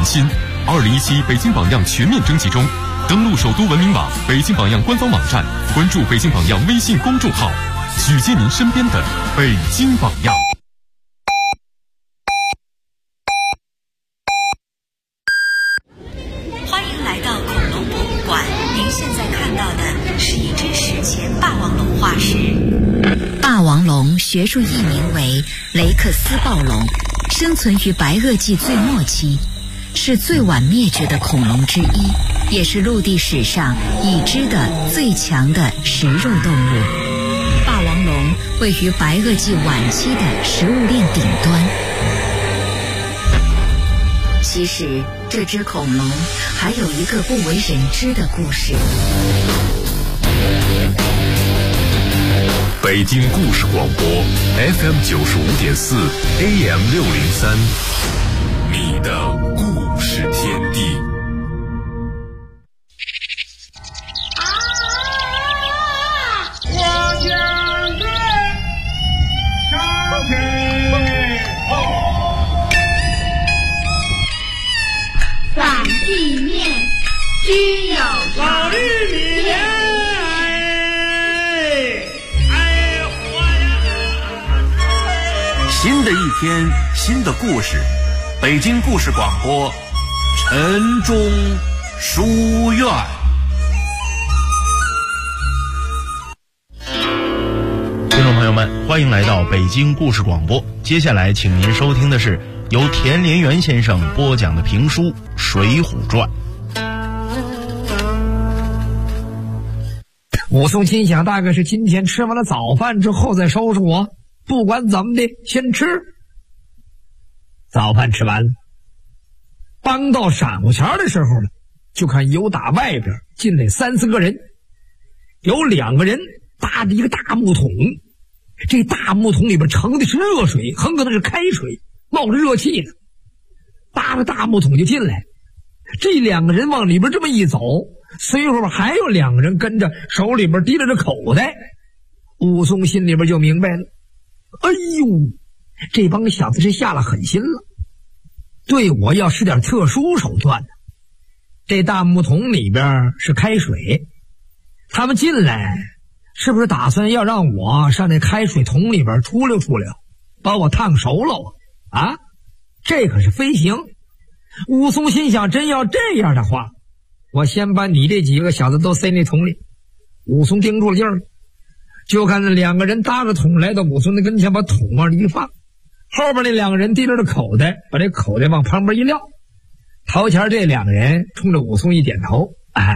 新。2017北京榜样全面征集中，登录首都文明网、北京榜样官方网站，关注北京榜样微信公众号，举荐您身边的北京榜样。 欢迎来到恐龙博物馆，您现在看到的是一只史前霸王龙化石。霸王龙学术译名为雷克斯暴龙，生存于白垩纪最末期，是最晚灭绝的恐龙之一，也是陆地史上已知的最强的食肉动物。霸王龙位于白垩纪晚期的食物链顶端。其实这只恐龙还有一个不为人知的故事。 北京故事广播 FM 95.4 AM 603，你的故事天地。 我将军上天后， 反地面只有老绿民。 新的一天，新的故事。北京故事广播，晨钟书院。 听众朋友们，欢迎来到北京故事广播。接下来，请您收听的是由田连元先生播讲的评书《水浒传》。 武松心想，大概是今天吃完了早饭之后再收拾我。不管怎么的，先吃。早饭吃完了，刚到晌午前的时候了，就看由打外边进来3、4个人，有2个人搭着一个大木桶，这大木桶里边盛的是热水，很可能是开水，冒着热气呢。搭着大木桶就进来，这2个人往里边这么一走，随后还有2个人跟着，手里边提着口袋。武松心里边就明白了，哎呦，这帮小子是下了狠心了，对我要使点特殊手段呢。这大木桶里边是开水，他们进来是不是打算要让我上那开水桶里边出溜出溜，把我烫熟了啊？这可是非行。武松心想，真要这样的话，我先把你这几个小子都塞那桶里。武松盯住了劲儿，就看那2个人搭着桶来到武松的跟前，把桶往里一放，后边那2个人提着口袋，把这口袋往旁边一撂。头前这2个人冲着武松一点头，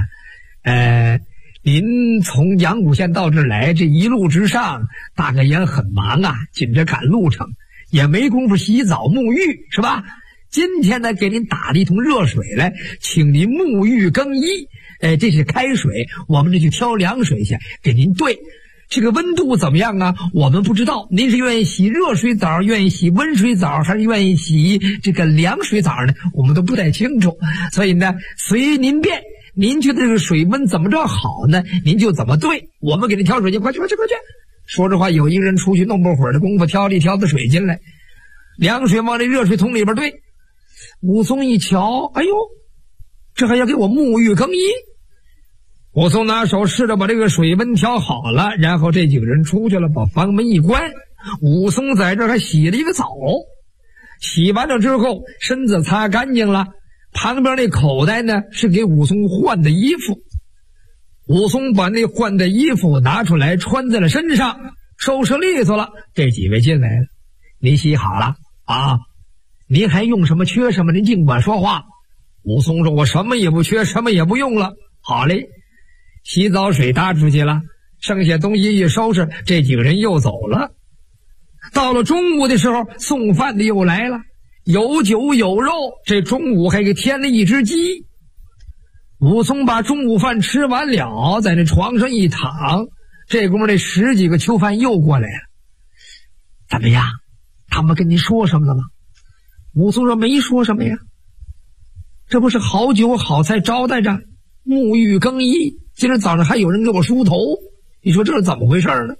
您从阳谷县到这儿来，这一路之上大概也很忙啊，紧着赶路程，也没工夫洗澡沐浴，是吧？今天呢，给您打了一桶热水来，请您沐浴更衣。这是开水，我们这去挑凉水去给您兑。这个温度怎么样啊？我们不知道，您是愿意洗热水澡，愿意洗温水澡，还是愿意洗这个凉水澡呢？我们都不太清楚，所以呢，随您便。您觉得这个水温怎么着好呢？您就怎么兑，我们给您挑水去，快去！说这话，有一个人出去弄不会儿的功夫，挑了一挑子水进来，凉水往这热水桶里边兑。武松一瞧，哎呦，这还要给我沐浴更衣。武松拿手试着把这个水温调好了，然后这几个人出去了，把房门一关。武松在这儿还洗了一个澡，洗完了之后身子擦干净了，旁边那口袋呢是给武松换的衣服。武松把那换的衣服拿出来穿在了身上，收拾利索了。这几位进来了，您洗好了啊？您还用什么缺什么，您尽管说话。武松说，我什么也不缺，什么也不用了。好嘞，洗澡水搭出去了，剩下东西一收拾，这几个人又走了。到了中午的时候，送饭的又来了，有酒有肉，这中午还给添了一只鸡。武松把中午饭吃完了，在那床上一躺，这功夫这10几个囚犯又过来了。怎么样，他们跟您说什么了吗？武松说，没说什么呀，这不是好酒好菜招待着，沐浴更衣，今儿早上还有人给我梳头，你说这是怎么回事呢？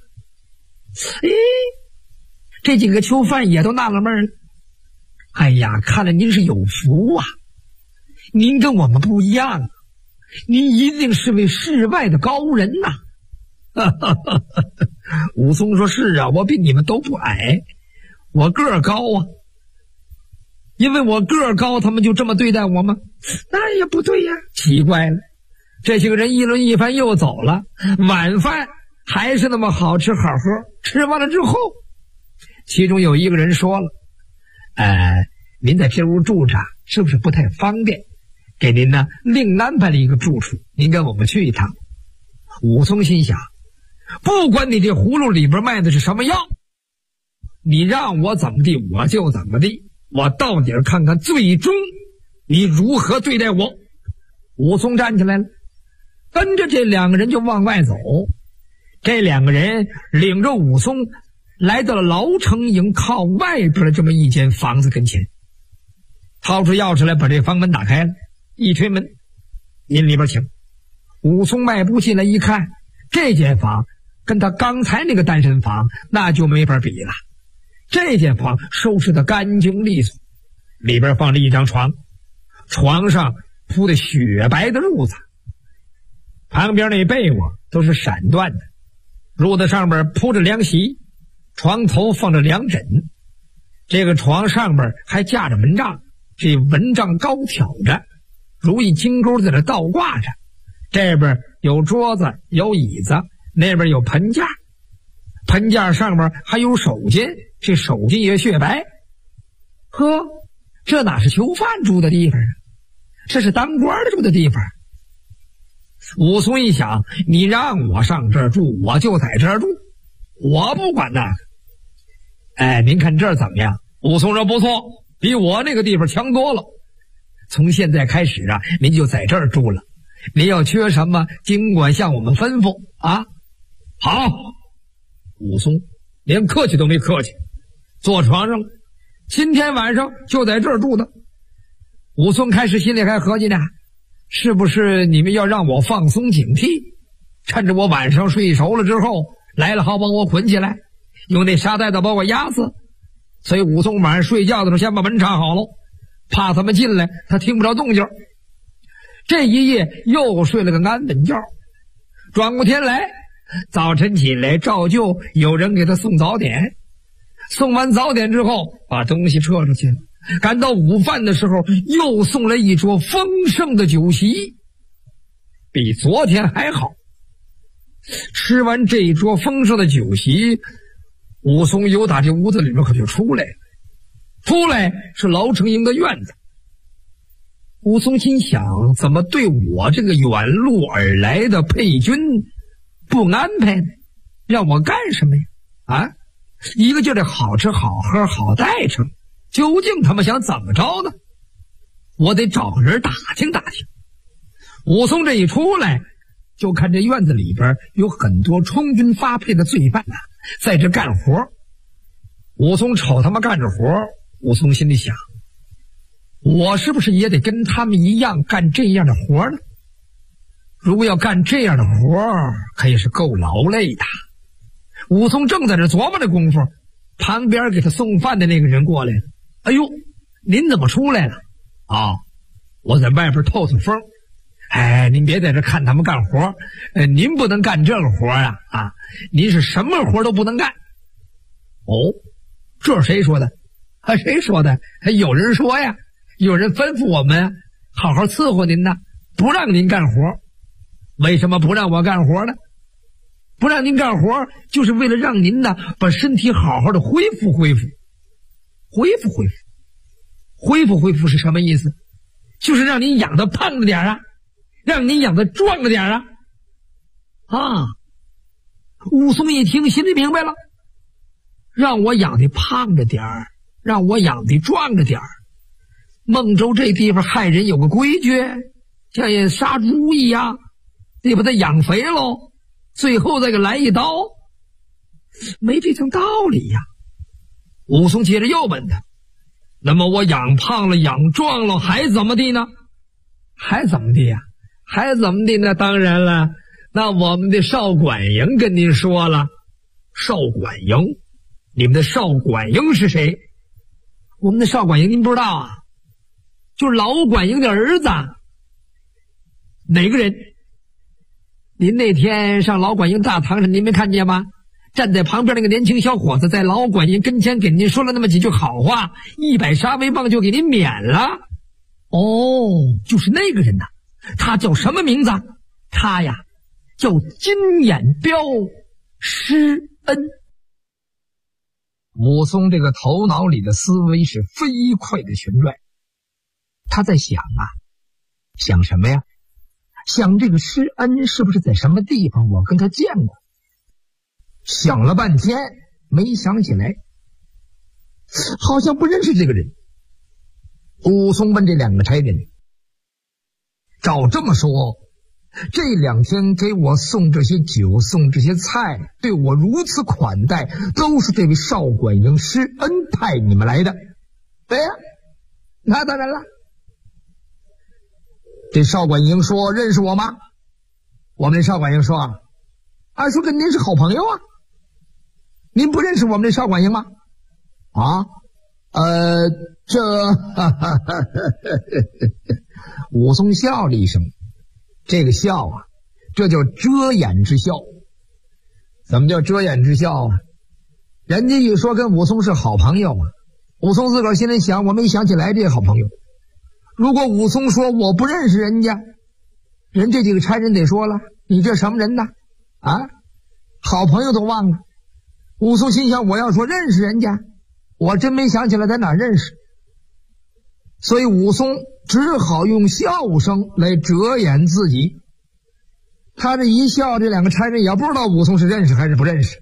这几个囚犯也都纳了闷了。哎呀，看来您是有福啊， 您跟我们不一样，您一定是位世外的高人呐。武松说：“是啊，我比你们都不矮，我个儿高啊。因为我个儿高，他们就这么对待我吗？那也不对呀，奇怪了。这些个人议论一番又走了，晚饭还是那么好吃好喝。吃完了之后，其中有一个人说了：您在这屋住着是不是不太方便？给您呢另安排了一个住处，您跟我们去一趟。”武松心想，不管你这葫芦里边卖的是什么药，你让我怎么地我就怎么地，我到底看看最终你如何对待我。武松站起来了，跟着这两个人就往外走。这两个人领着武松来到了牢城营靠外边的这么一间房子跟前，掏出钥匙来把这房门打开了，一推门：“您里边请。”武松迈步进来一看，这间房跟他刚才那个单身房那就没法比了。这间房收拾得干净利索，里边放着一张床，床上铺的雪白的褥子，旁边那被窝都是闪缎的，褥子上边铺着凉席，床头放着凉枕，这个床上边还架着蚊帐，这蚊帐高挑着，如意金钩在这倒挂着。这边有桌子有椅子，那边有盆架，盆架上面还有手巾，这手巾也雪白。呵，这哪是囚犯住的地方啊，这是当官的住的地方。武松一想，你让我上这儿住我就在这儿住，我不管那个。您看这儿怎么样？武松说：“不错，比我那个地方强多了。从现在开始啊，您就在这儿住了，您要缺什么尽管向我们吩咐啊。”好，武松连客气都没客气，坐床上了，今天晚上就在这儿住的。武松开始心里还合计呢，是不是你们要让我放松警惕，趁着我晚上睡熟了之后来了，好把我捆起来，用那沙袋子把我压死。所以武松晚上睡觉的时候先把门插好了，怕他们进来他听不着动静。这一夜又睡了个安稳觉。转过天来，早晨起来照旧有人给他送早点，送完早点之后把东西撤出去了。赶到午饭的时候又送来一桌丰盛的酒席，比昨天还好。吃完这一桌丰盛的酒席，武松由打这屋子里面可就出来了。出来是牢城营的院子。武松心想，怎么对我这个远路而来的配军不安排呢？让我干什么呀？一个劲儿的好吃好喝好待成，究竟他们想怎么着呢？我得找个人打听打听。武松这一出来，就看这院子里边有很多充军发配的罪犯在这干活。武松瞅他们干着活，武松心里想，我是不是也得跟他们一样干这样的活呢？如果要干这样的活，可以是够劳累的。武松正在这琢磨的功夫，旁边给他送饭的那个人过来了。哎呦，您怎么出来了？我在外边透透风。您别在这看他们干活，您不能干这个活啊！您是什么活都不能干。这是谁说的？谁说的？有人说呀，有人吩咐我们好好伺候您呢，不让您干活。为什么不让我干活呢？不让您干活，就是为了让您呢把身体好好的恢复恢复。恢复是什么意思？就是让您养得胖了点让您养得壮了点武松一听心里明白了，让我养得胖着点儿，让我养得壮着点儿。孟州这地方害人有个规矩，像杀猪一样，得把它养肥喽，最后再给来一刀，没这层道理呀。武松接着又问他，那么我养胖了养壮了还怎么地呢？还怎么地呀？还怎么地呢？当然了，那我们的少管营跟您说了。少管营？你们的少管营是谁？我们的少管营您不知道就是老管营的儿子。哪个人？您那天上老管营大堂上，您没看见吗？站在旁边那个年轻小伙子在老管营跟前给您说了那么几句好话，100杀威棒就给您免了。哦，就是那个人呐。他叫什么名字？他呀叫金眼彪施恩。武松这个头脑里的思维是飞快的旋转，他在想啊，想什么呀？想这个施恩是不是在什么地方我跟他见过？想了半天没想起来，好像不认识这个人。武松问这2个差人，照这么说，这2天给我送这些酒送这些菜，对我如此款待，都是这位少管营施恩派你们来的。对呀，那当然了。这少管营说认识我吗？我们这少管营说按说跟您是好朋友啊，您不认识我们这少管营吗？武松笑了一声，这个笑啊，这叫遮掩之笑。怎么叫遮掩之笑啊？人家一说跟武松是好朋友啊，武松自个儿心里想，我没想起来这好朋友。如果武松说我不认识人家，人这几个差人得说了，你这什么人呢？好朋友都忘了。武松心想，我要说认识人家，我真没想起来在哪认识。所以武松只好用笑声来遮掩自己。他这一笑，这2个差人也不知道武松是认识还是不认识。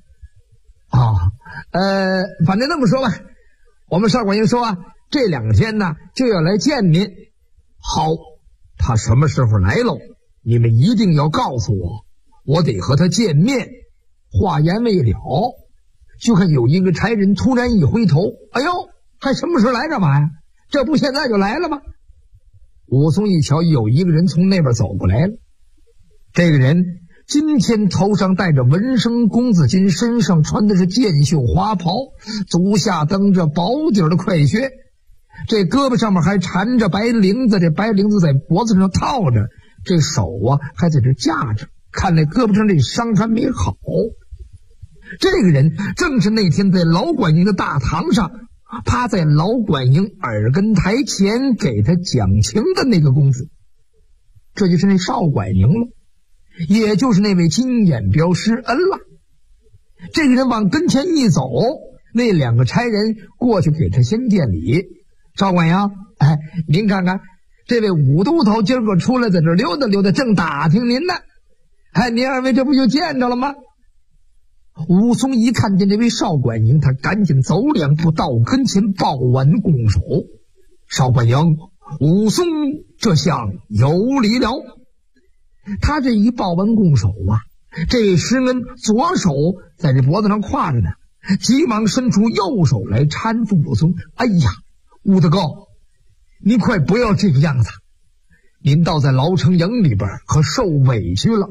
反正那么说吧，我们少管营说这2天呢就要来见您。好，他什么时候来喽？你们一定要告诉我，我得和他见面。话言未了，就看有一个差人突然一回头，哎呦，还什么时候来干嘛呀？这不现在就来了吗？武松一瞧，有一个人从那边走过来了。这个人今天头上戴着文生公子巾，身上穿的是箭袖花袍，足下蹬着薄底的快靴，这胳膊上面还缠着白绫子，这白绫子在脖子上套着，这手还在这架着，看来胳膊上这伤还没好。这个人正是那天在老管营的大堂上趴在老管营耳根台前给他讲情的那个公子，这就是那少管营了，也就是那位金眼彪施恩了。这个人往跟前一走，那2个差人过去给他先见礼。少管营，您看看这位武都头今儿个出来在这溜达溜达，正打听您呢。您2位这不就见着了吗？武松一看见这位少管营，他赶紧走2步到跟前抱完拱手。少管营，武松这下有礼了。他这一抱完拱手这施恩左手在这脖子上挎着呢，急忙伸出右手来搀扶武松。哎呀，武大哥，您快不要这个样子，您倒在牢城营里边可受委屈了。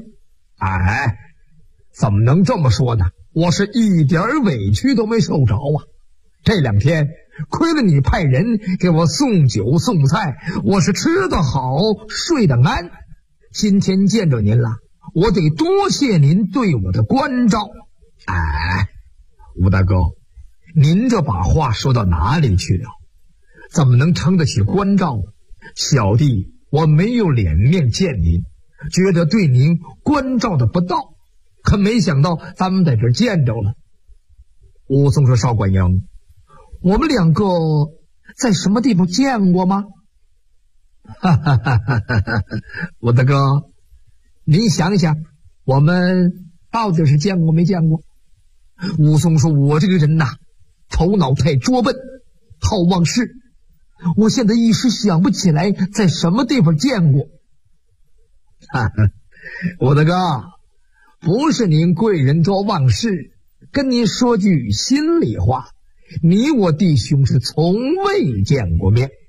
怎么能这么说呢？我是一点委屈都没受着这2天亏了你派人给我送酒送菜，我是吃得好睡得安。今天见着您了，我得多谢您对我的关照。吴大哥，您这把话说到哪里去了？怎么能称得起关照？小弟我没有脸面见您，觉得对您关照的不到，可没想到咱们在这儿见着了。武松说，少管营，我们2个在什么地方见过吗？我大哥，您想想，我们到底是见过没见过？武松说，我这个人头脑太拙笨，好忘事，我现在一时想不起来在什么地方见过。我大哥，不是您贵人多忘事，跟您说句心里话，你我弟兄是从未见过面。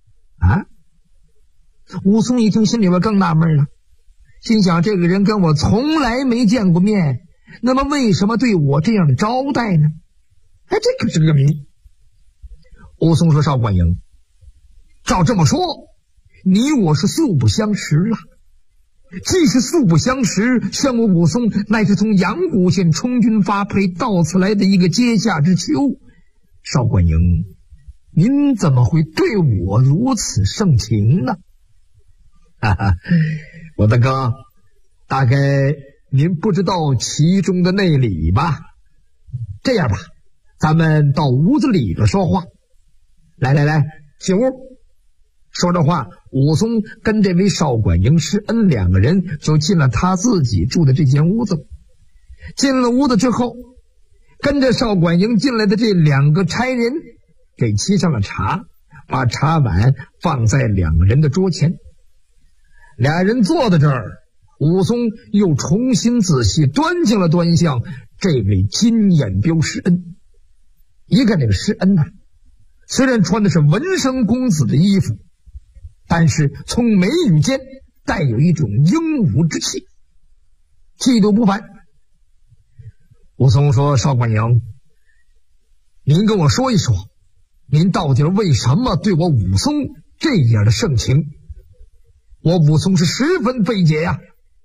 武松一听心里边更纳闷了，心想这个人跟我从来没见过面，那么为什么对我这样的招待呢？这可是个谜。武松说，少管营，照这么说， 你我是素不相识了。既是素不相识，像我武松乃是从阳谷县充军发配到此来的一个阶下之囚。邵冠英，您怎么会对我如此盛情呢？哈哈，我的哥，大概您不知道其中的内里吧？这样吧，咱们到屋子里边说话。来，进屋。说着话，武松跟这位邵管营施恩两个人就进了他自己住的这间屋子。进了屋子之后，跟着邵管营进来的这两个差人给沏上了茶，把茶碗放在两个人的桌前。俩人坐在这儿，武松又重新仔细端详了端详这位金眼彪施恩。一看这个施恩虽然穿的是文生公子的衣服，但是从眉宇间带有一种英武之气，气度不凡。武松说：邵管营，您跟我说一说，您到底为什么对我武松这样的盛情？我武松是十分费解呀。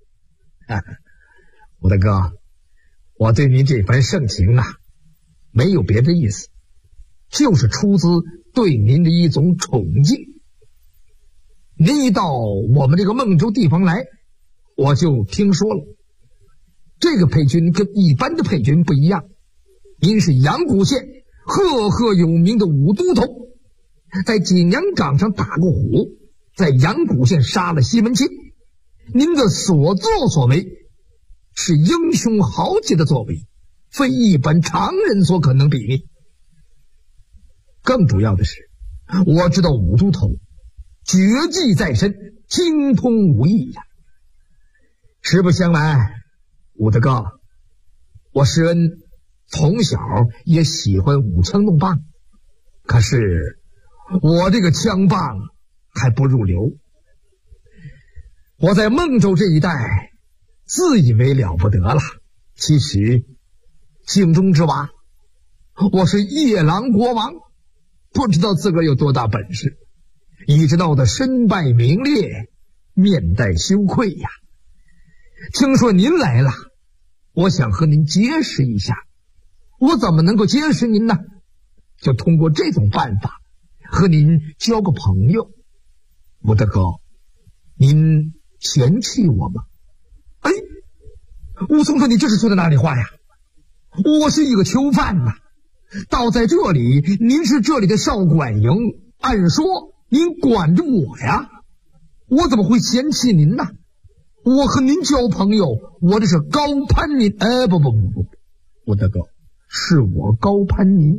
我的哥，我对您这番盛情没有别的意思，就是出自对您的一种宠敬。您一到我们这个孟州地方来，我就听说了，这个配军跟一般的配军不一样，您是阳谷县赫赫有名的武都头，在景阳岗上打过虎，在阳谷县杀了西门庆，您的所作所为是英雄豪杰的作为，非一般常人所可能比拟。更主要的是，我知道武都头绝技在身，精通武艺呀。实不相瞒，武大哥，我施恩从小也喜欢舞枪弄棒，可是我这个枪棒还不入流。我在孟州这一带自以为了不得了，其实井中之蛙，我是夜郎国王，不知道自个儿有多大本事，一直闹得身败名裂，面带羞愧呀。听说您来了，我想和您结识一下。我怎么能够结识您呢？就通过这种办法和您交个朋友。武大哥，您嫌弃我吗？武松说：你这是说的哪里话呀？我是一个囚犯到在这里，您是这里的少管营，按说您管着我呀，我怎么会嫌弃您呢？我和您交朋友，我这是高攀您。不，武大哥，是我高攀您。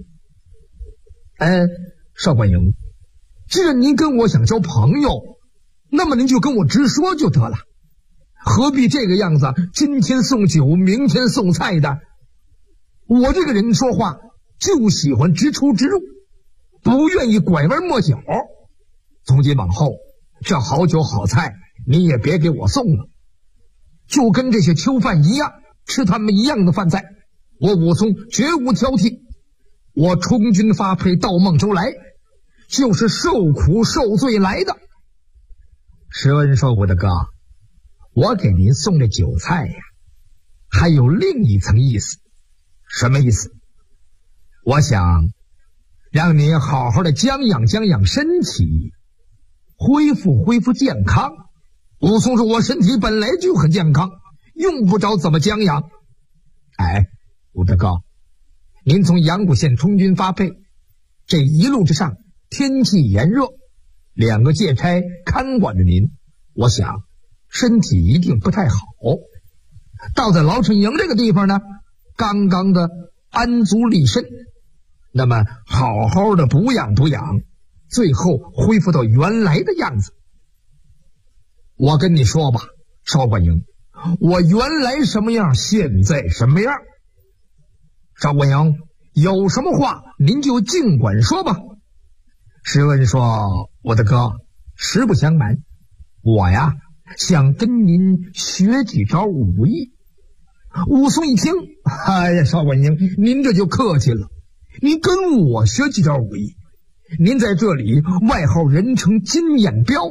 少管营，既然您跟我想交朋友，那么您就跟我直说就得了，何必这个样子，今天送酒明天送菜的？我这个人说话就喜欢直出直入，不愿意拐弯抹角。从今往后，这好酒好菜你也别给我送了，就跟这些囚犯一样，吃他们一样的饭菜。我武松绝无挑剔，我充军发配到孟州来，就是受苦受罪来的。施恩说：我的哥，我给您送这酒菜呀，还有另一层意思。什么意思？我想让您好好的将养将养身体，恢复健康。武松说：我身体本来就很健康，用不着怎么将养。武大哥，您从阳谷县充军发配，这一路之上天气炎热，两个戒差看管着您，我想身体一定不太好。到在劳城营这个地方呢，刚刚的安足立身，那么好好的补养补养，最后恢复到原来的样子。我跟你说吧，邵管营，我原来什么样，现在什么样。邵管营，有什么话您就尽管说吧。施恩说：我的哥，实不相瞒，我呀想跟您学几招武艺。武松一听，邵管营，您这就客气了，您跟我学几招武艺？您在这里外号人称金眼彪，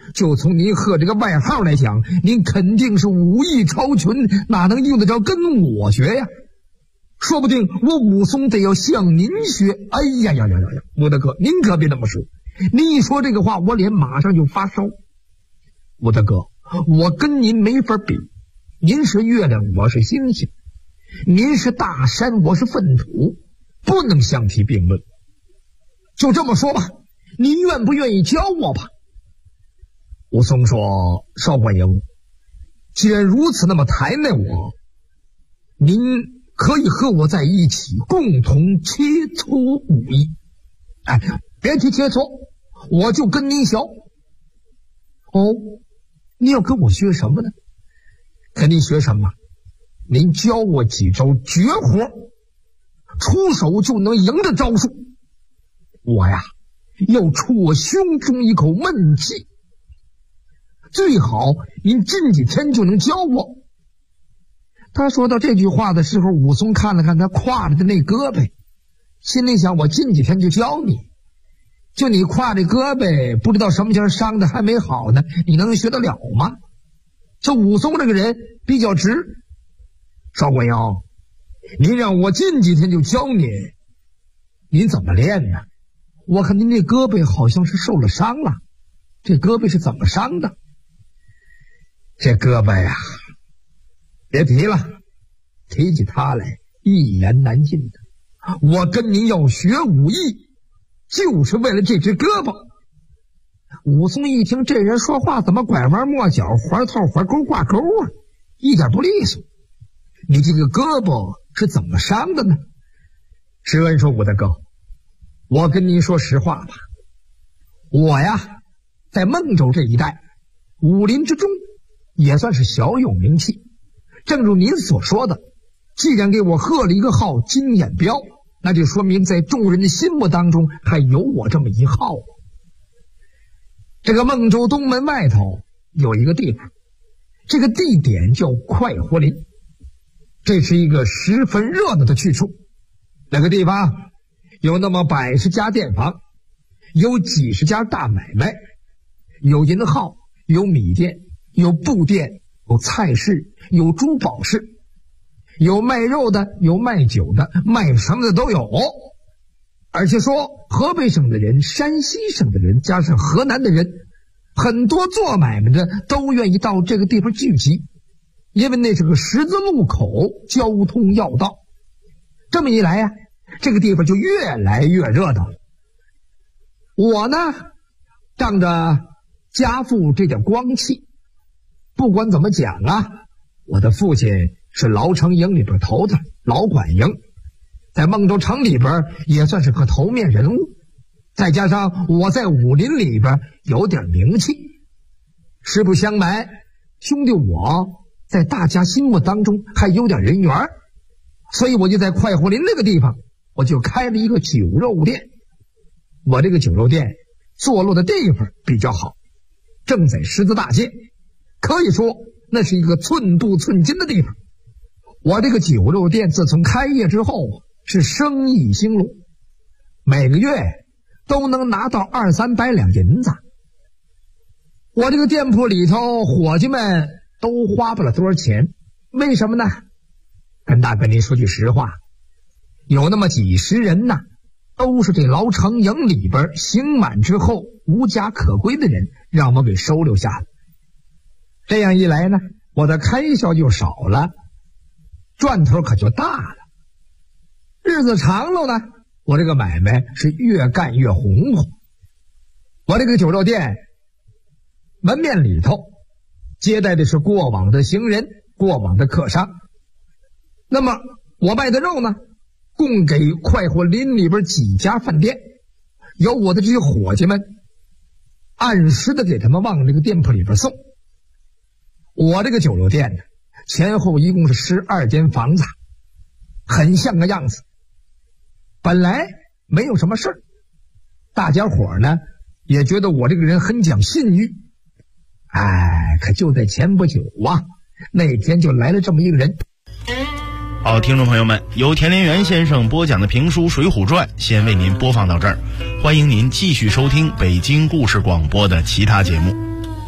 就从您贺这个外号来讲，您肯定是武艺超群，哪能用得着跟我学呀？说不定我武松得要向您学。哎呀呀呀呀呀，武大哥，您可别这么说，您一说这个话，我脸马上就发烧。武大哥，我跟您没法比，您是月亮，我是星星，您是大山，我是粪土，不能相提并论。就这么说吧，您愿不愿意教我吧？武松说：少管营，既然如此，那么抬爱我，您可以和我在一起共同切磋武艺。哎，别提切磋，我就跟您学。哦，你要跟我学什么呢？跟您学什么？您教我几招绝活，出手就能赢的招数。我呀，要出我胸中一口闷气，最好您近几天就能教我。他说到这句话的时候，武松看了看他挎着的那胳膊，心里想：我近几天就教你，就你挎着胳膊，不知道什么前伤的还没好呢，你能学得了吗？这武松这个人比较直。少管营，您让我近几天就教你，您怎么练呢？我看您这胳膊好像是受了伤了，这胳膊是怎么伤的？这胳膊呀，别提了，提起它来一言难尽的。我跟您要学武艺，就是为了这只胳膊。武松一听这人说话怎么拐弯抹角，环套环钩挂钩啊，一点不利索。你这个胳膊是怎么伤的呢？施恩说：武大哥，我跟您说实话吧，我呀在孟州这一带武林之中也算是小有名气。正如您所说的，既然给我贺了一个号金眼彪，那就说明在众人的心目当中还有我这么一号。这个孟州东门外头有一个地方，这个地点叫快活林，这是一个十分热闹的去处。那个地方有那么100十家店房，有几十家大买卖，有银号，有米店，有布店，有菜市，有珠宝市，有卖肉的，有卖酒的，卖什么的都有。而且说河北省的人，山西省的人，加上河南的人，很多做买卖的都愿意到这个地方聚集，因为那是个十字路口，交通要道。这么一来呀，这个地方就越来越热闹了。我呢，仗着家父这点光气，不管怎么讲啊，我的父亲是牢城营里边头子，老管营，在孟州城里边也算是个头面人物，再加上我在武林里边有点名气，实不相瞒，兄弟我在大家心目当中还有点人缘，所以我就在快活林那个地方，我就开了一个酒肉店。我这个酒肉店坐落的地方比较好，正在十字大街，可以说那是一个寸土寸金的地方。我这个酒肉店自从开业之后是生意兴隆，每个月都能拿到200-300两银子。我这个店铺里头伙计们都花不了多少钱，为什么呢？跟大哥您说句实话，有那么几十人呢，都是这牢城营里边刑满之后无家可归的人，让我给收留下了。这样一来呢，我的开销就少了，赚头可就大了。日子长了呢，我这个买卖是越干越红火。我这个酒肉店门面里头接待的是过往的行人，过往的客商。那么我卖的肉呢，供给快活林里边几家饭店，由我的这些伙计们按时的给他们往这个店铺里边送。我这个酒肉店呢，前后一共是12间房子，很像个样子。本来没有什么事儿，大家伙呢也觉得我这个人很讲信誉。可就在前不久啊，那天就来了这么一个人。 好，听众朋友们，由田连元先生播讲的评书《水浒传》先为您播放到这儿，欢迎您继续收听北京故事广播的其他节目。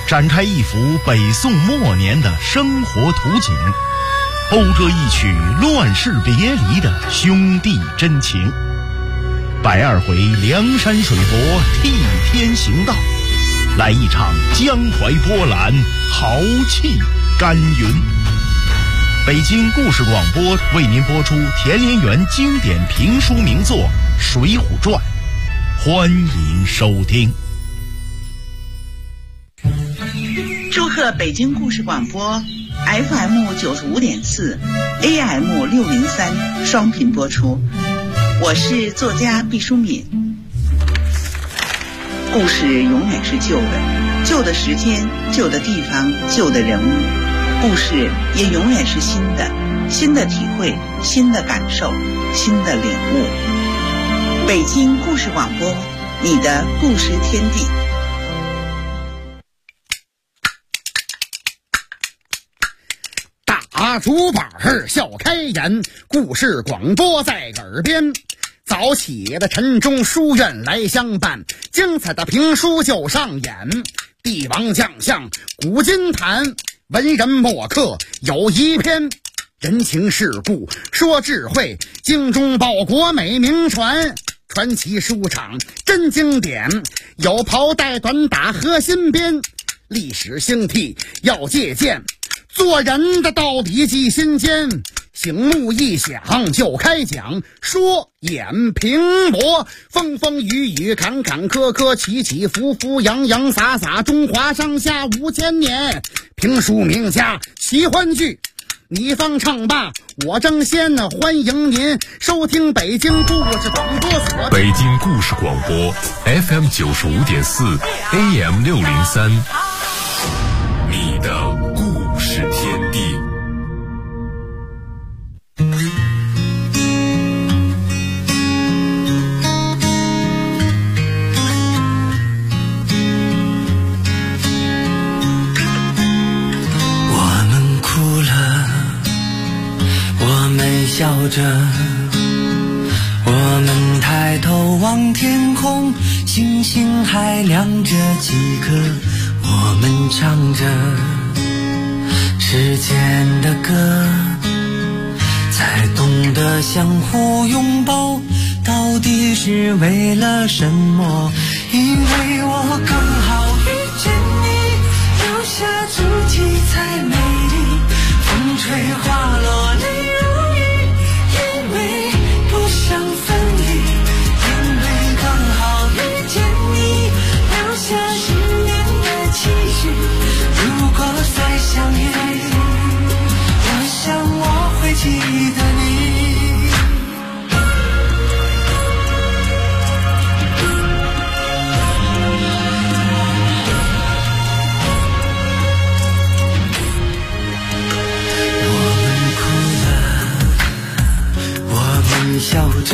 展开一幅北宋末年的生活图景，勾着一曲乱世别离的兄弟真情。120回梁山水泊替天行道，来一场江淮波澜，豪气干云。北京故事广播为您播出田连元经典评书名作《水浒传》，欢迎收听。 祝贺北京故事广播 FM 95.4 AM 603双频播出，我是作家毕淑敏。故事永远是旧的，旧的时间，旧的地方，旧的人物，故事也永远是新的，新的体会，新的感受，新的领悟。北京故事广播，你的故事天地。 大竹板笑开颜，故事广播在耳边。早起的晨钟书院来相伴，精彩的评书就上演。帝王将相古今谈，文人墨客有一篇。人情世故说智慧，精忠报国美名传。传奇书场真经典，有袍带短打和新编。历史兴替要借鉴，做人的道理记心间。醒目一响就开讲，说演评驳，风风雨雨坎坎坷坷，起起伏伏洋洋洒洒，中华上下5000年。评书名家奇欢聚，你方唱罢我争先，欢迎您收听北京故事广播所。 北京故事广播 FM 95.4 AM 603，你的故事天地。 笑着，我们抬头望天空，星星还亮着几颗，我们唱着时间的歌，才懂得相互拥抱到底是为了什么。因为我刚好遇见你，留下足迹才美丽，风吹花落泪如雨，因为不想分离，因为刚好遇见你，留下10年的期许。如果再相遇，我想我会记得你。笑着，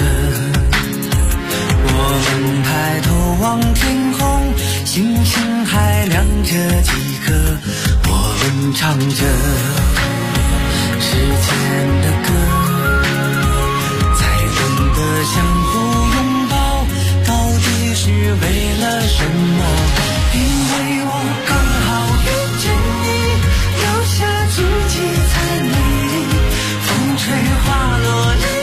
我们抬头望天空，星星还亮着几颗，我们唱着时间的歌，才懂得相互拥抱到底是为了什么。因为我刚好遇见你，留下足迹才美丽，风吹花落泪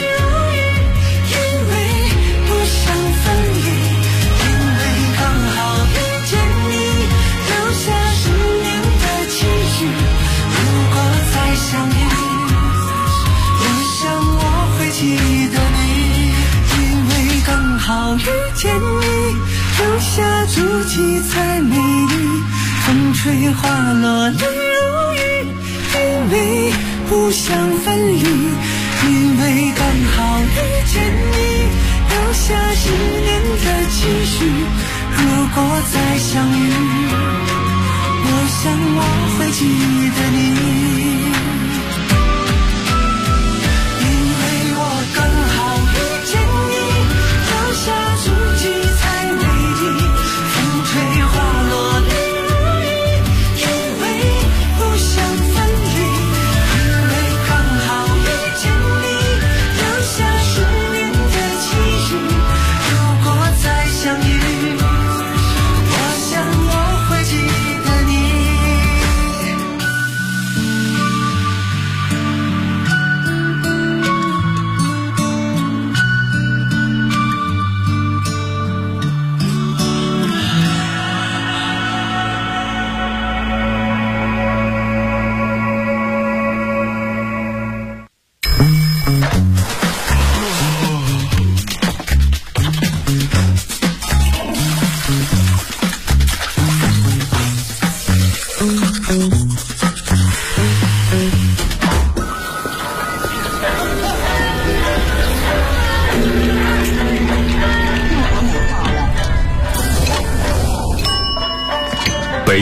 相遇，我想我会记得你，因为刚好遇见你，留下足迹才美丽，风吹花落泪如雨，因为不想分离，因为刚好遇见你，留下10年的期许。如果再相遇，我想我会记得你。我想我会记得你。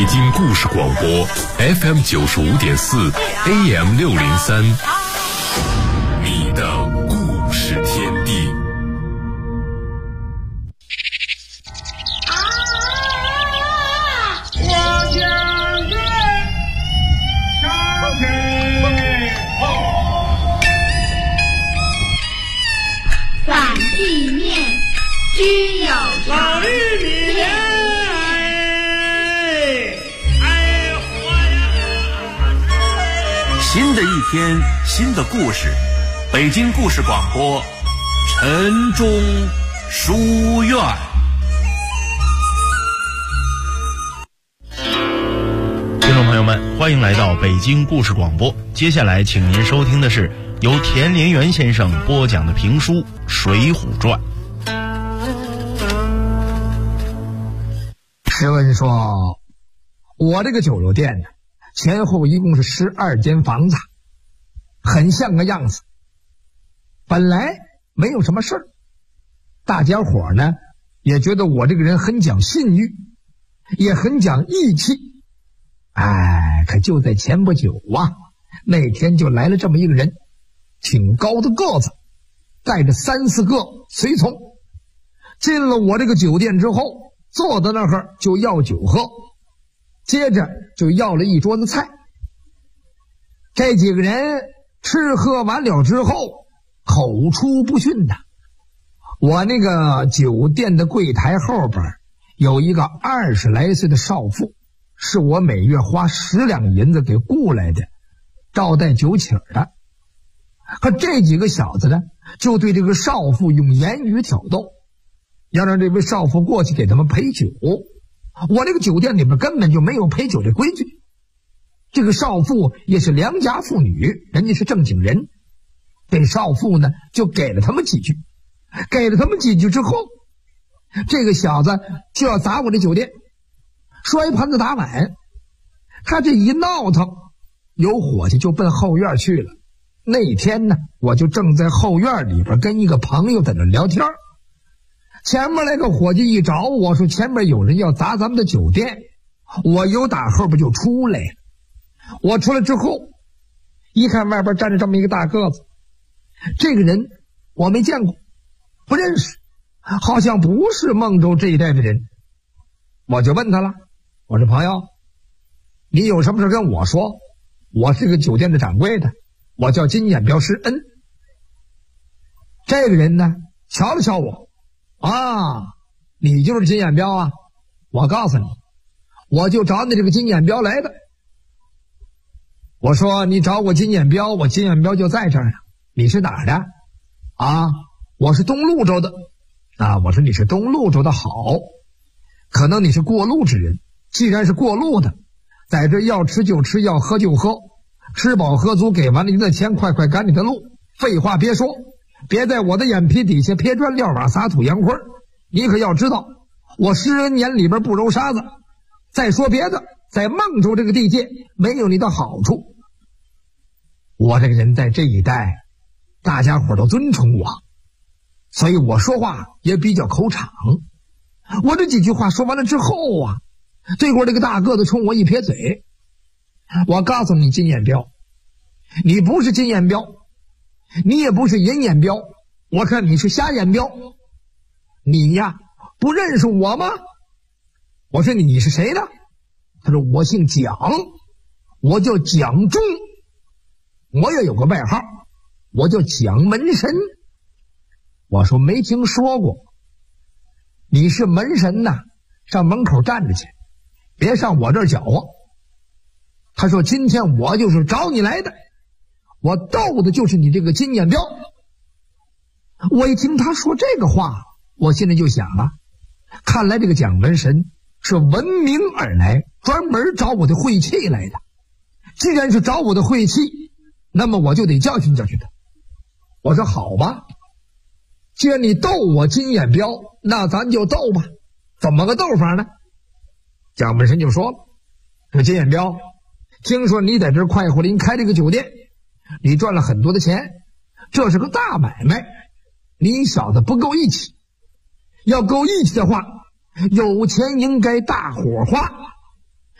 北京故事广播 FM 95.4 AM 603，你的故事天地。 我将军上阵后， 反地面居有老绿里面。 新的一天，新的故事，北京故事广播，陈忠书院。 听众朋友们，欢迎来到北京故事广播。接下来，请您收听的是由田连元先生播讲的评书《水浒传》。 试问说，我这个酒肉店呢，前后一共是12间房子，很像个样子。本来没有什么事儿，大家伙呢也觉得我这个人很讲信誉，也很讲义气。可就在前不久啊，那天就来了这么一个人，挺高的个子，带着3、4个随从，进了我这个酒店之后，坐在那儿就要酒喝，接着就要了一桌子菜。这几个人吃喝完了之后，口出不逊的。我那个酒店的柜台后边有一个20来岁的少妇，是我每月花10两银子给雇来的，招待酒请的。可这几个小子呢，就对这个少妇用言语挑逗，要让这位少妇过去给他们陪酒。我这个酒店里边根本就没有陪酒的规矩。这个少妇也是良家妇女，人家是正经人。这少妇呢，就给了他们几句，之后，这个小子就要砸我的酒店，摔盘子打碗。他这一闹腾，有伙计就奔后院去了。那天呢，我就正在后院里边跟一个朋友在那聊天，前面来个伙计一找我说前面有人要砸咱们的酒店，我由打后边就出来了。我出来之后一看，外边站着这么一个大个子，这个人我没见过，不认识，好像不是孟州这一带的人。我就问他了，我说朋友，你有什么事跟我说，我是个酒店的掌柜的，我叫金眼彪施恩。这个人呢瞧了瞧我，你就是金眼彪啊？我告诉你，我就找你这个金眼彪来的。我说你找我金眼彪，我金眼彪就在这儿呢。你是哪儿的？我是东潞州的。我说你是东潞州的好，可能你是过路之人。既然是过路的，在这要吃就吃，要喝就喝，吃饱喝足，给完了您的钱，快快赶你的路。废话别说，别在我的眼皮底下撇砖撂瓦撒土洋灰。你可要知道，我10人年里边不揉沙子。再说别的，在孟州这个地界没有你的好处。我这个人在这一带，大家伙都尊崇我，所以我说话也比较口场。我这几句话说完了之后对过这个大个子冲我一撇嘴，我告诉你金眼彪，你不是金眼彪，你也不是银眼彪，我看你是瞎眼彪。你呀不认识我吗？我说你是谁呢？他说我姓蒋，我叫蒋忠，我也有个外号，我叫蒋门神。我说没听说过。你是门神呐，上门口站着去，别上我这儿搅和。他说今天我就是找你来的，我斗的就是你这个金眼彪。我一听他说这个话，我心里就想了，看来这个蒋门神是闻名而来，专门找我的晦气来的。既然是找我的晦气，那么我就得教训教训他。我说好吧，既然你斗我金眼彪，那咱就斗吧。怎么个斗法呢？蒋门神就说了，说金眼彪，听说你在这快活林开这个酒店，你赚了很多的钱，这是个大买卖，你小子不够义气。要够义气的话，有钱应该大伙花，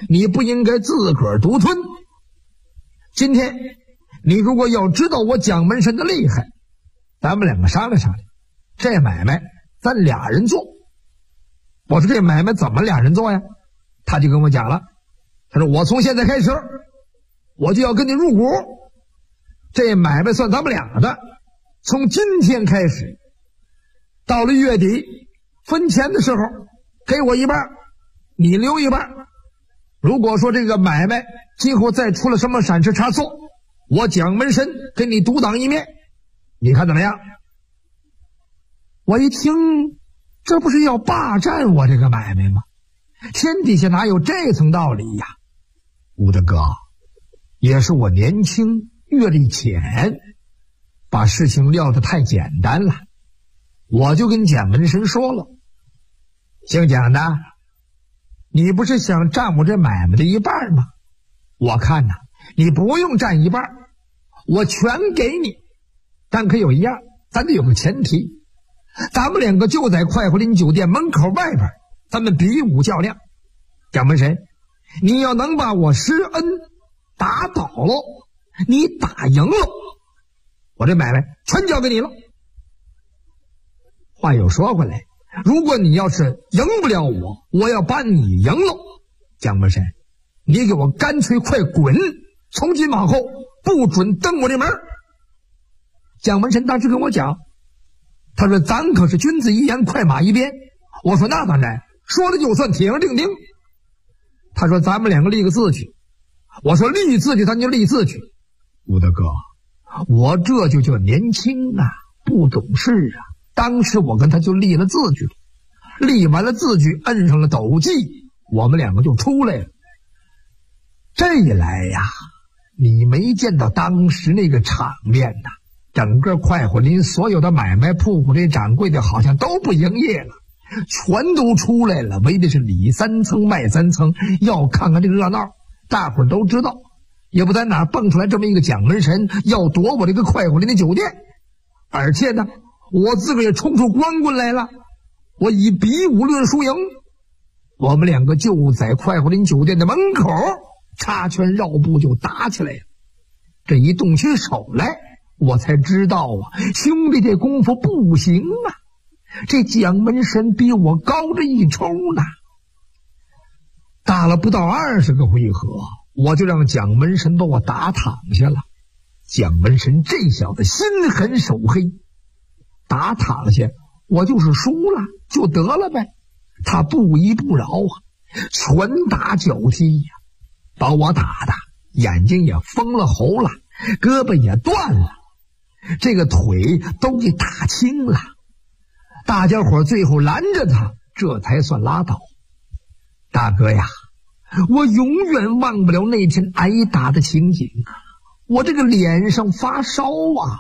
你不应该自个儿独吞。今天你如果要知道我蒋门神的厉害，咱们两个商量商量，这买卖咱俩人做。我说这买卖怎么俩人做呀？他就跟我讲了，他说我从现在开始我就要跟你入股，这买卖算咱们俩的，从今天开始到了月底分钱的时候给我一半，你留一半。如果说这个买卖今后再出了什么闪失差错，我蒋门神给你独当一面，你看怎么样？我一听，这不是要霸占我这个买卖吗？天底下哪有这层道理呀？吴大哥，也是我年轻阅历浅，把事情料得太简单了。我就跟蒋门神说了，姓蒋的，你不是想占我这买卖的一半吗？我看呐，你不用占一半，我全给你。但可有一样，咱得有个前提，咱们两个就在快活林酒店门口外边，咱们比武较量。蒋门神，你要能把我施恩打倒了，你打赢了，我这买卖全交给你了。话又说回来，如果你要是赢不了我，我要把你赢了，蒋门神，你给我干脆快滚，从今往后不准登我这门。蒋门神当时跟我讲，他说咱可是君子一言快马一鞭。我说那当然，说了就算，铁上钉钉。他说咱们两个立个字据。我说立字据咱就立字据。吴大哥，我这就叫年轻啊，不懂事啊。当时我跟他就立了字据，立完了字据，摁上了斗记，我们两个就出来了。这一来呀，你没见到当时那个场面呐，整个快活林所有的买卖铺这掌柜的好像都不营业了，全都出来了，围的是里三层外三层，要看看这个热闹。大伙儿都知道，也不在哪蹦出来这么一个蒋门神要夺我这个快活林的酒店，而且呢，我自个儿也冲出光棍来了，我以比武论输赢。我们两个就在快活林酒店的门口插拳绕步就打起来了。这一动起手来，我才知道啊，兄弟这功夫不行啊，这蒋门神比我高着一筹呢。打了不到20个回合，我就让蒋门神把我打躺下了。蒋门神这小子心狠手黑，打躺下我就是输了就得了呗，他不依不饶啊，拳打脚踢呀，把我打的眼睛也封了喉了，胳膊也断了，这个腿都给打青了。大家伙最后拦着他，这才算拉倒。大哥呀，我永远忘不了那天挨打的情景啊，我这个脸上发烧啊。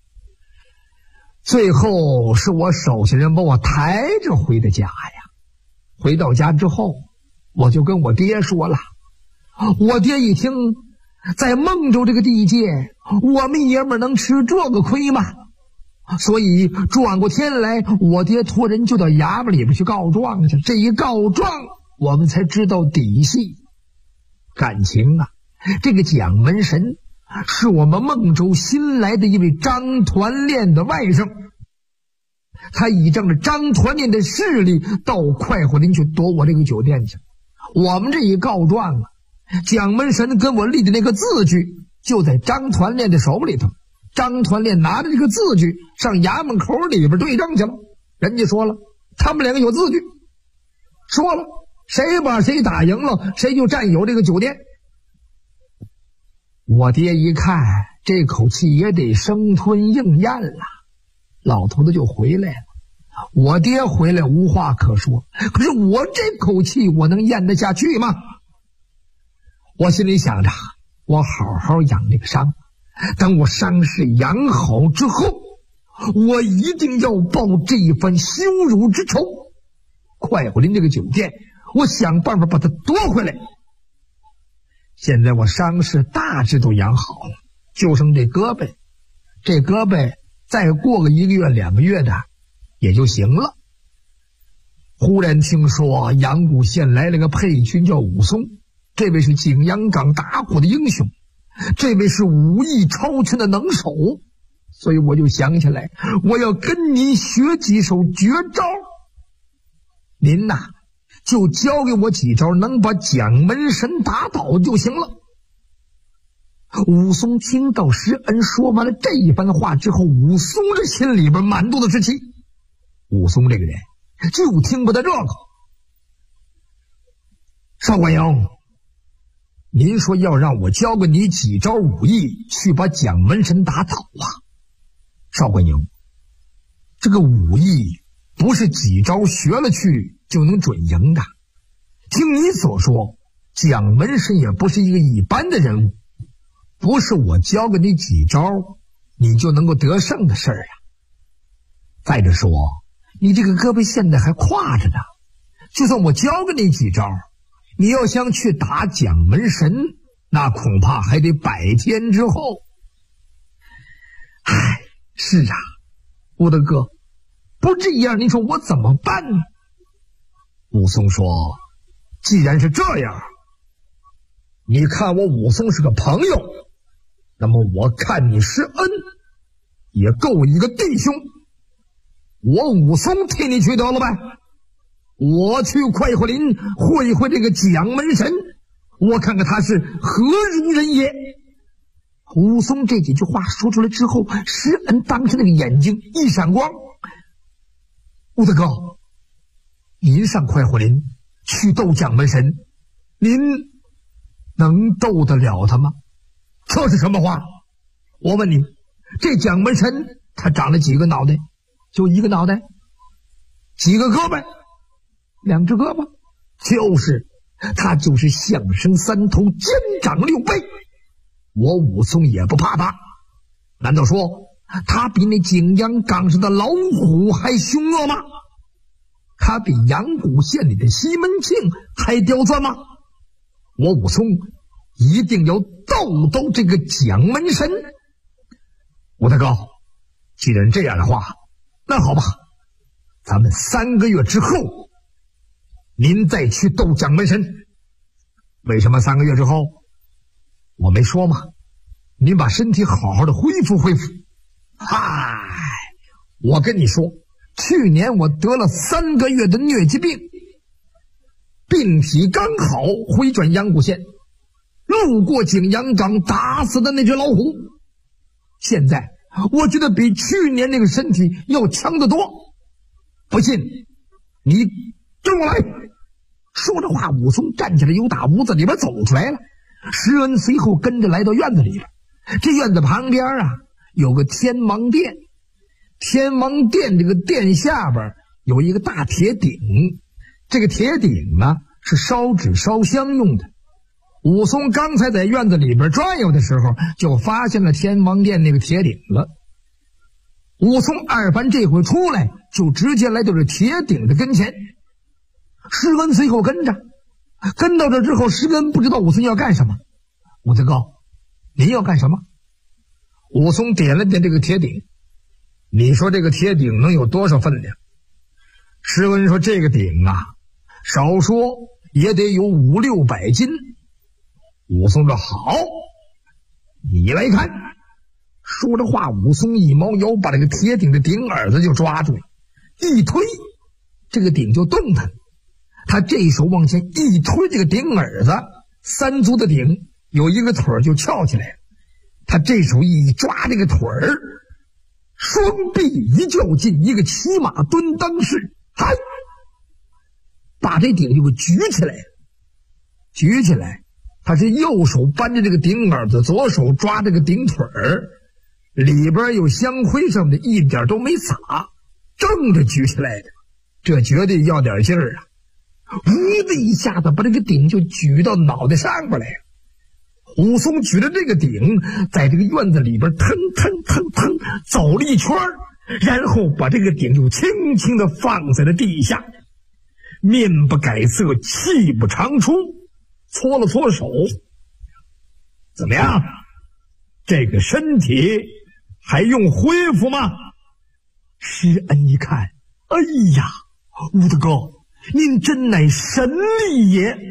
最后是我手下人把我抬着回的家呀。回到家之后，我就跟我爹说了。我爹一听，在孟州这个地界，我们爷们能吃这个亏吗？所以转过天来，我爹托人就到衙门里边去告状去。这一告状，我们才知道底细。感情啊，这个蒋门神是我们孟州新来的一位张团练的外甥，他倚仗着张团练的势力到快活林去夺我这个酒店去。我们这一告状啊，蒋门神跟我立的那个字据就在张团练的手里头。张团练拿着这个字据上衙门口里边对证去了，人家说了他们两个有字据，说了谁把谁打赢了，谁就占有这个酒店。我爹一看这口气也得生吞硬咽了，老头子就回来了。我爹回来无话可说，可是我这口气我能咽得下去吗？我心里想着，我好好养这个伤，等我伤势养好之后，我一定要报这一番羞辱之仇。快活林这个酒店，我想办法把它夺回来。现在我伤势大致都养好了，就剩这胳膊，这胳膊再过个1个月2个月的也就行了。忽然听说阳谷县来了个配军叫武松， 这位是景阳冈打虎的英雄，这位是武艺超群的能手，所以我就想起来，我要跟您学几手绝招。您呐，就教给我几招能把蒋门神打倒就行了。武松听到施恩说完了这一番话之后，武松这心里边满肚子是气。武松这个人就听不得这个。少管营，您说要让我教给你几招武艺去把蒋门神打倒啊？少管营，这个武艺不是几招学了去就能准赢的。听你所说，蒋门神也不是一个一般的人物，不是我教给你几招你就能够得胜的事儿啊。再者说，你这个胳膊现在还挎着呢，就算我教给你几招，你要想去打蒋门神，那恐怕还得100天之后。唉，是啊，我的哥，不这样你说我怎么办呢？武松说，既然是这样，你看我武松是个朋友，那么我看你施恩也够一个弟兄，我武松替你去得了呗。我去快活林会会这个蒋门神，我看看他是何如人也。武松这几句话说出来之后，施恩当时那个眼睛一闪光。武大哥，您上快活林去斗蒋门神，您能斗得了他吗？这是什么话？我问你，这蒋门神他长了几个脑袋？就一个脑袋。几个胳膊？2只胳膊。就是他就是相声3头，肩长6臂。我武松也不怕他，难道说他比那景阳冈上的老虎还凶恶吗？他比阳谷县里的西门庆还刁钻吗？我武松一定要斗斗这个蒋门神。武大哥，既然这样的话，那好吧，咱们3个月之后您再去斗蒋门神。为什么3个月之后？我没说吗？您把身体好好的恢复恢复。嗨，我跟你说，去年我得了3个月的疟疾病，病体刚好回转阳谷县，路过景阳冈打死的那只老虎。现在我觉得比去年那个身体要强得多，不信你跟我来。说着话，武松站起来，由大屋子里边走出来了。施恩随后跟着来到院子里边。这院子旁边啊有个天王殿，天王殿这个殿下边有一个大铁鼎，这个铁鼎呢是烧纸烧香用的。武松刚才在院子里边转悠的时候，就发现了天王殿那个铁鼎了。武松二番这回出来，就直接来到这铁鼎的跟前。施恩随后跟着，跟到这之后，施恩不知道武松要干什么。武大哥，您要干什么？武松点了点这个铁鼎，你说这个铁鼎能有多少分量？施恩说这个鼎啊，少说也得有500-600斤。武松说好，你来看。说着话，武松一猫腰把这个铁鼎的顶耳子就抓住了，一推，这个鼎就动弹。他这手往前一推这个顶耳子，3足的鼎有一个腿就翘起来了。他这手一抓这个腿儿，双臂一较劲，一个骑马蹲裆式，嗨，把这鼎就给举起来了。举起来，他是右手扳着这个顶耳子，左手抓这个顶腿儿，里边有香灰什么的，一点都没洒，正着举起来的，这绝对要点劲儿啊！呜的一下子把这个鼎就举到脑袋上边来了。武松举着这个鼎，在这个院子里边腾腾腾腾走了一圈，然后把这个鼎就轻轻地放在了地下，面不改色，气不长出，搓了搓手。怎么样？这个身体还用恢复吗？施恩一看，哎呀，武大哥，您真乃神力也！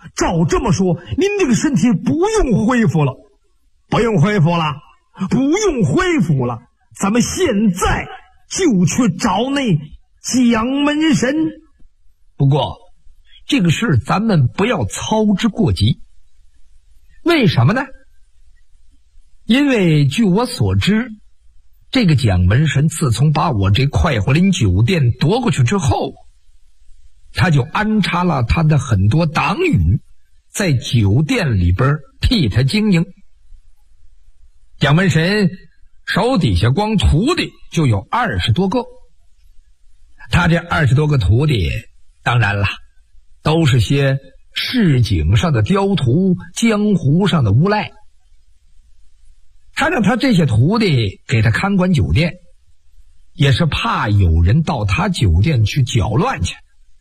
照这么说，您这个身体不用恢复了，不用恢复了，不用恢复了，咱们现在就去找那蒋门神。不过这个事咱们不要操之过急。为什么呢？因为据我所知，这个蒋门神自从把我这快活林酒店夺过去之后，他就安插了他的很多党羽在酒店里边替他经营。蒋门神手底下光徒弟就有20多个，他这20多个徒弟当然了都是些市井上的刁徒，江湖上的无赖。他让他这些徒弟给他看管酒店，也是怕有人到他酒店去搅乱去。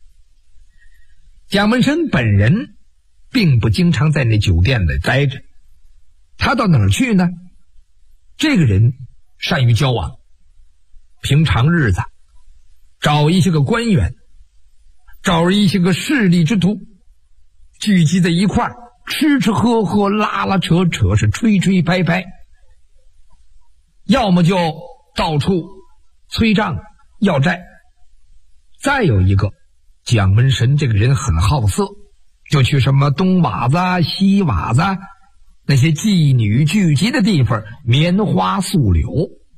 蒋门神本人并不经常在那酒店里待着，他到哪儿去呢？这个人善于交往，平常日子找一些个官员，找一些个势力之徒，聚集在一块儿，吃吃喝喝，拉拉扯扯，是吹吹拍拍，要么就到处催账要债。再有一个，蒋门神这个人很好色，就去什么东瓦子西瓦子那些妓女聚集的地方棉花素柳。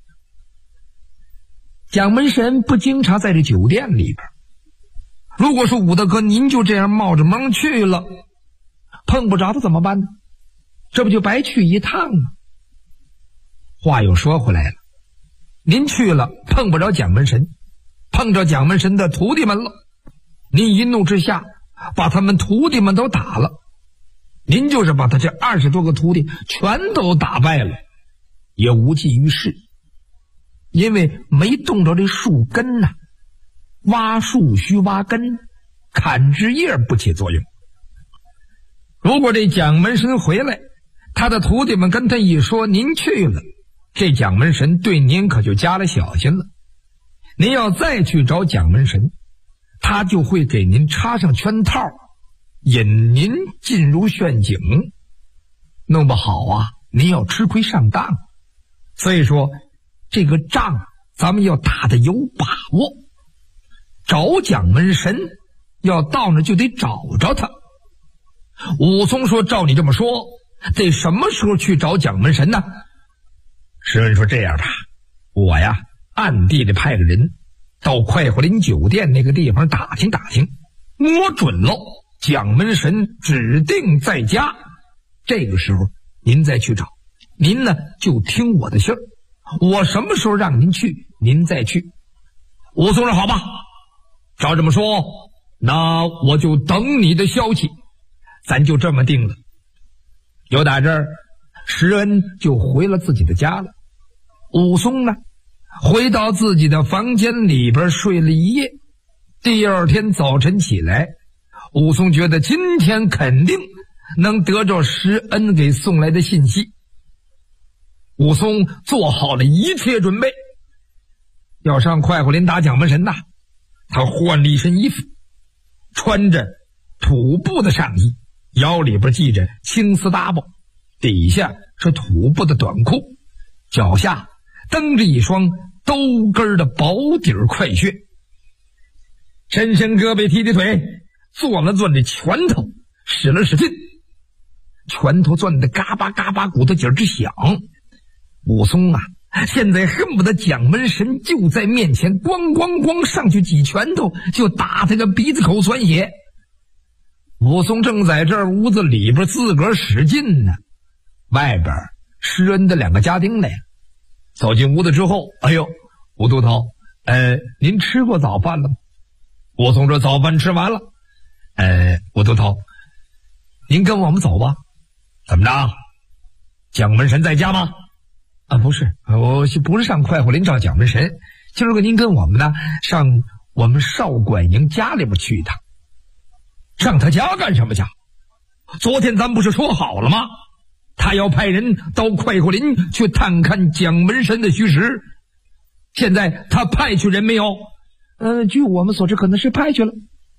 蒋门神不经常在这酒店里边，如果说武大哥您就这样冒着蒙去了，碰不着他怎么办呢？这不就白去一趟吗？话又说回来了，您去了碰不着蒋门神，碰着蒋门神的徒弟们了，您一怒之下把他们徒弟们都打了，您就是把他这20多个徒弟全都打败了，也无济于事，因为没动着这树根呐。挖树须挖根，砍枝叶不起作用。如果这蒋门神回来，他的徒弟们跟他一说您去了，这蒋门神对您可就加了小心了。您要再去找蒋门神，他就会给您插上圈套，引您进入陷阱，弄不好啊，您要吃亏上当。所以说这个仗咱们要打得有把握。找蒋门神要到那就得找着他。武松说，照你这么说，得什么时候去找蒋门神呢？诗人说，这样吧，我呀暗地里派个人到快活林酒店那个地方打听打听，摸准了蒋门神指定在家，这个时候您再去找，您呢就听我的信儿，我什么时候让您去您再去。武松说，好吧，照这么说，那我就等你的消息，咱就这么定了。有打这儿，施恩就回了自己的家了。武松呢，回到自己的房间里边睡了一夜。第二天早晨起来，武松觉得今天肯定能得着施恩给送来的信息。武松做好了一切准备，要上快活林打蒋门神呐。他换了一身衣服，穿着土布的上衣，腰里边系着青丝搭包，底下是土布的短裤，脚下蹬着一双兜跟的薄底快靴，伸伸胳膊提提腿，攥了攥这拳头，使了使劲，拳头攥得嘎巴嘎巴骨头节直响。武松啊，现在恨不得蒋门神就在面前，咣咣咣上去几拳头就打他个鼻子口酸血。武松正在这儿屋子里边自个儿使劲呢，外边施恩的2个家丁来了。走进屋子之后，哎呦，武都头，您吃过早饭了吗？武松说，早饭吃完了。武都头，您跟我们走吧。怎么着？蒋门神在家吗？不是，我不是上快活林找蒋门神，今儿个您跟我们呢上我们少管营家里边去一趟。上他家干什么去？昨天咱不是说好了吗？他要派人到快活林去探看蒋门神的虚实。现在他派去人没有？据我们所知可能是派去了。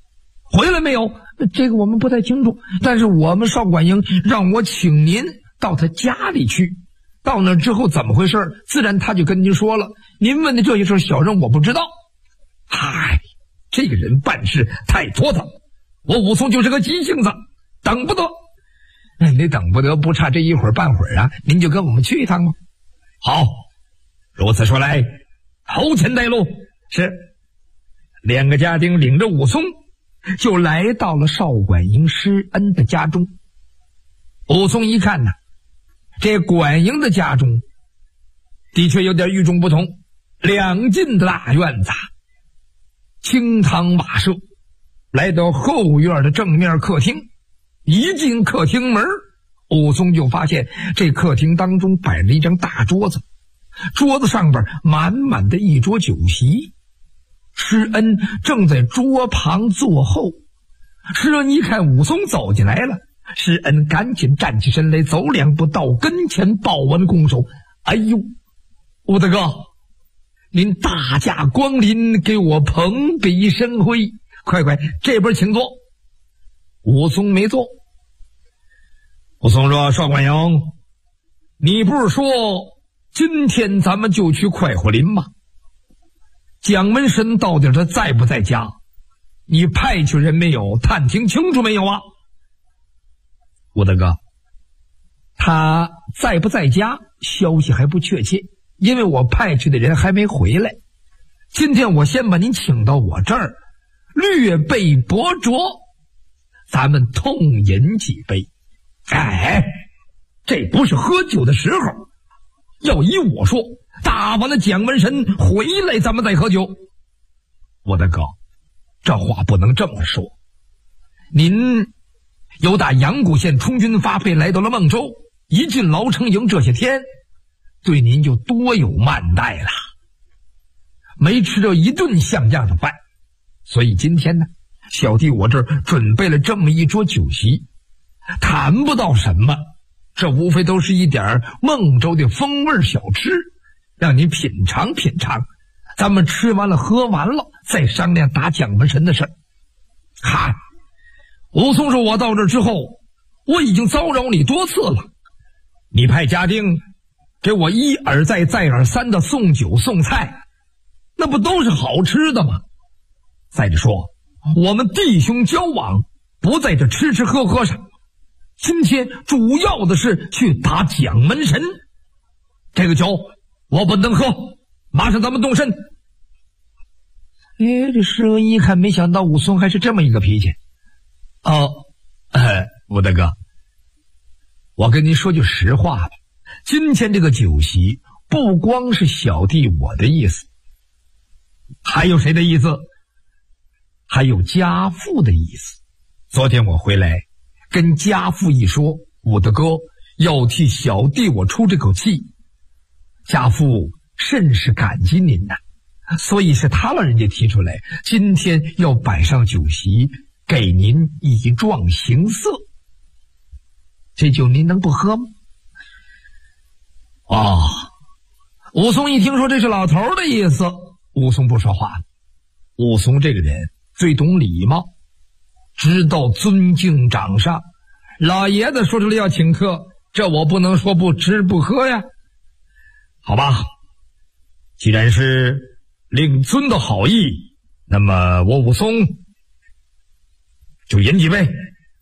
回来没有？这个我们不太清楚，但是我们少管营让我请您到他家里去。到那之后怎么回事，自然他就跟您说了。您问的这些事小人我不知道。嗨，这个人办事太拖沓，我武松就是个急性子，等不得。你等不得不差这一会儿半会儿啊，您就跟我们去一趟吧。好，如此说来，头前带路。是。两个家丁领着武松就来到了少管营施恩的家中。武松一看呢，这管营的家中的确有点与众不同，两进的大院子，清堂瓦舍，来到后院的正面客厅。一进客厅门，武松就发现这客厅当中摆了一张大桌子，桌子上边满满的一桌酒席。施恩正在桌旁坐后。施恩一看武松走进来了，施恩赶紧站起身来，走两步到跟前抱完拱手。哎呦，武大哥，您大驾光临，给我蓬荜生辉，快这边请坐。武松没坐。武松说，少管营，你不是说今天咱们就去快活林吗？蒋门神到底他在不在家？你派去人没有？探听清楚没有啊？武大哥，他在不在家消息还不确切，因为我派去的人还没回来。今天我先把您请到我这儿，略备薄酌，咱们痛饮几杯。哎，这不是喝酒的时候，要依我说，打完了蒋门神回来咱们再喝酒。我的哥，这话不能这么说。您由打阳谷县充军发配来到了孟州，一进牢城营这些天，对您就多有慢待了，没吃着一顿像样的饭。所以今天呢，小弟我这儿准备了这么一桌酒席，谈不到什么，这无非都是一点孟州的风味小吃，让你品尝品尝。咱们吃完了喝完了，再商量打蒋门神的事儿。嗨，武松说，我到这之后，我已经骚扰你多次了，你派家丁给我一而再再而三的送酒送菜，那不都是好吃的吗？再者说，我们弟兄交往不在这吃吃喝喝上，今天主要的是去打蒋门神，这个酒我不能喝，马上咱们动身。这施恩一看，没想到武松还是这么一个脾气。武大哥，我跟您说句实话吧，今天这个酒席不光是小弟我的意思，还有谁的意思？还有家父的意思。昨天我回来跟家父一说，武大哥要替小弟我出这口气，家父甚是感激您呐，所以是他老人家提出来，今天要摆上酒席，给您以壮形色。这酒您能不喝吗？武松一听说这是老头的意思，武松不说话了。武松这个人最懂礼貌，知道尊敬长上，老爷子说出来要请客，这我不能说不吃不喝呀。好吧，既然是令尊的好意，那么我武松就饮几杯。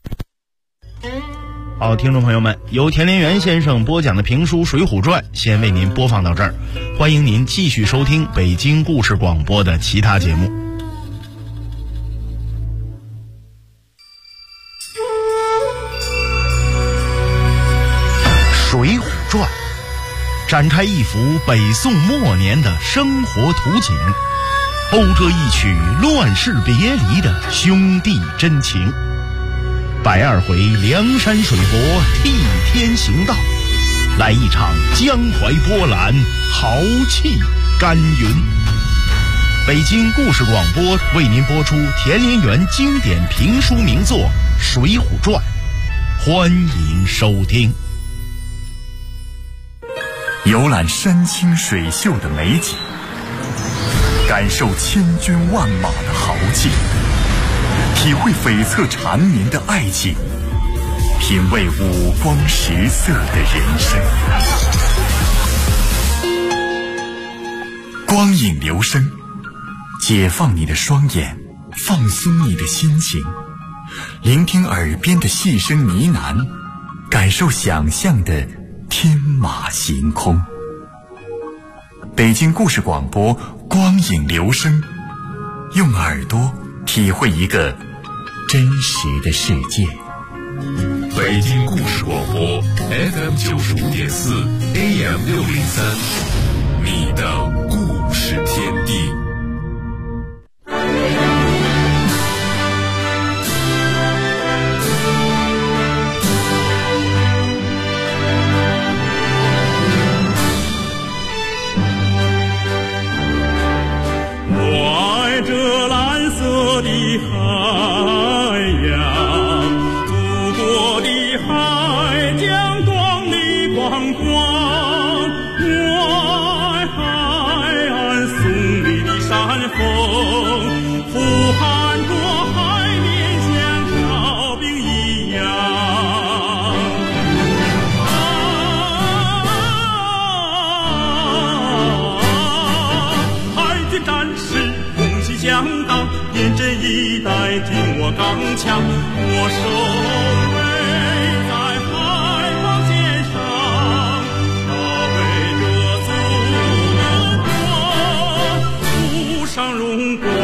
好，听众朋友们，由田连元先生播讲的评书《水浒传》先为您播放到这儿，欢迎您继续收听北京故事广播的其他节目。《水浒传》展开一幅北宋末年的生活图景，勾着一曲乱世别离的兄弟真情。120回梁山水泊替天行道，来一场江淮波澜，豪气干云。北京故事广播为您播出田连元经典评书名作《水浒传》，欢迎收听。 游览山清水秀的美景，感受千军万马的豪气， 体会悱恻缠绵的爱情，品味五光十色的人生。光影留声，解放你的双眼，放松你的心情，聆听耳边的细声呢喃，感受想象的天马行空。北京故事广播，光影留声，用耳朵体会一个真实的世界。 北京故事广播 FM95.4 AM603，你的故事天地。 我爱这蓝色的海洋，祖国的海将光里光光，我爱海岸耸立的山峰，呼喊过海面像调兵一样。海军战士勇气相当，严阵以待，听我刚强，我守卫在海防线上，保卫着祖国，路上荣光。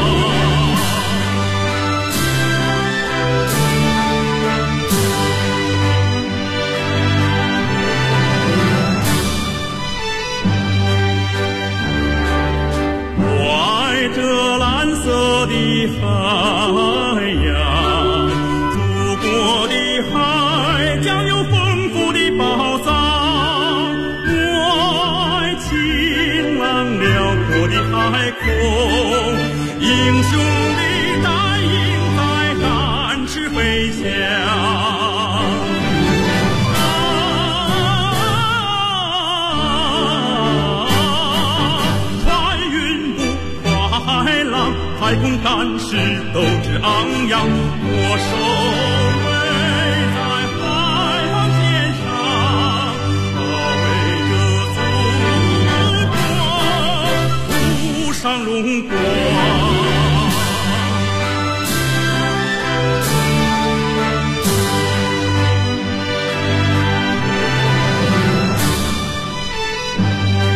我爱这蓝色的海洋，祖国的海将有丰富的宝藏，我爱晴朗辽阔的海空，英雄的带领在展翅飞翔。海空战士斗志昂扬，我守卫在海防线上，保卫着祖国，路上荣光。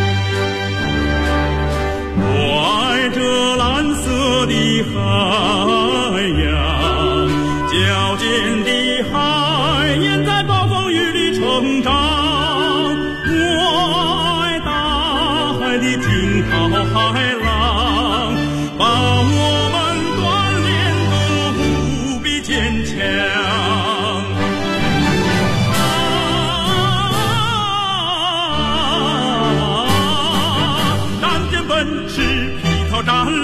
我爱这蓝色的海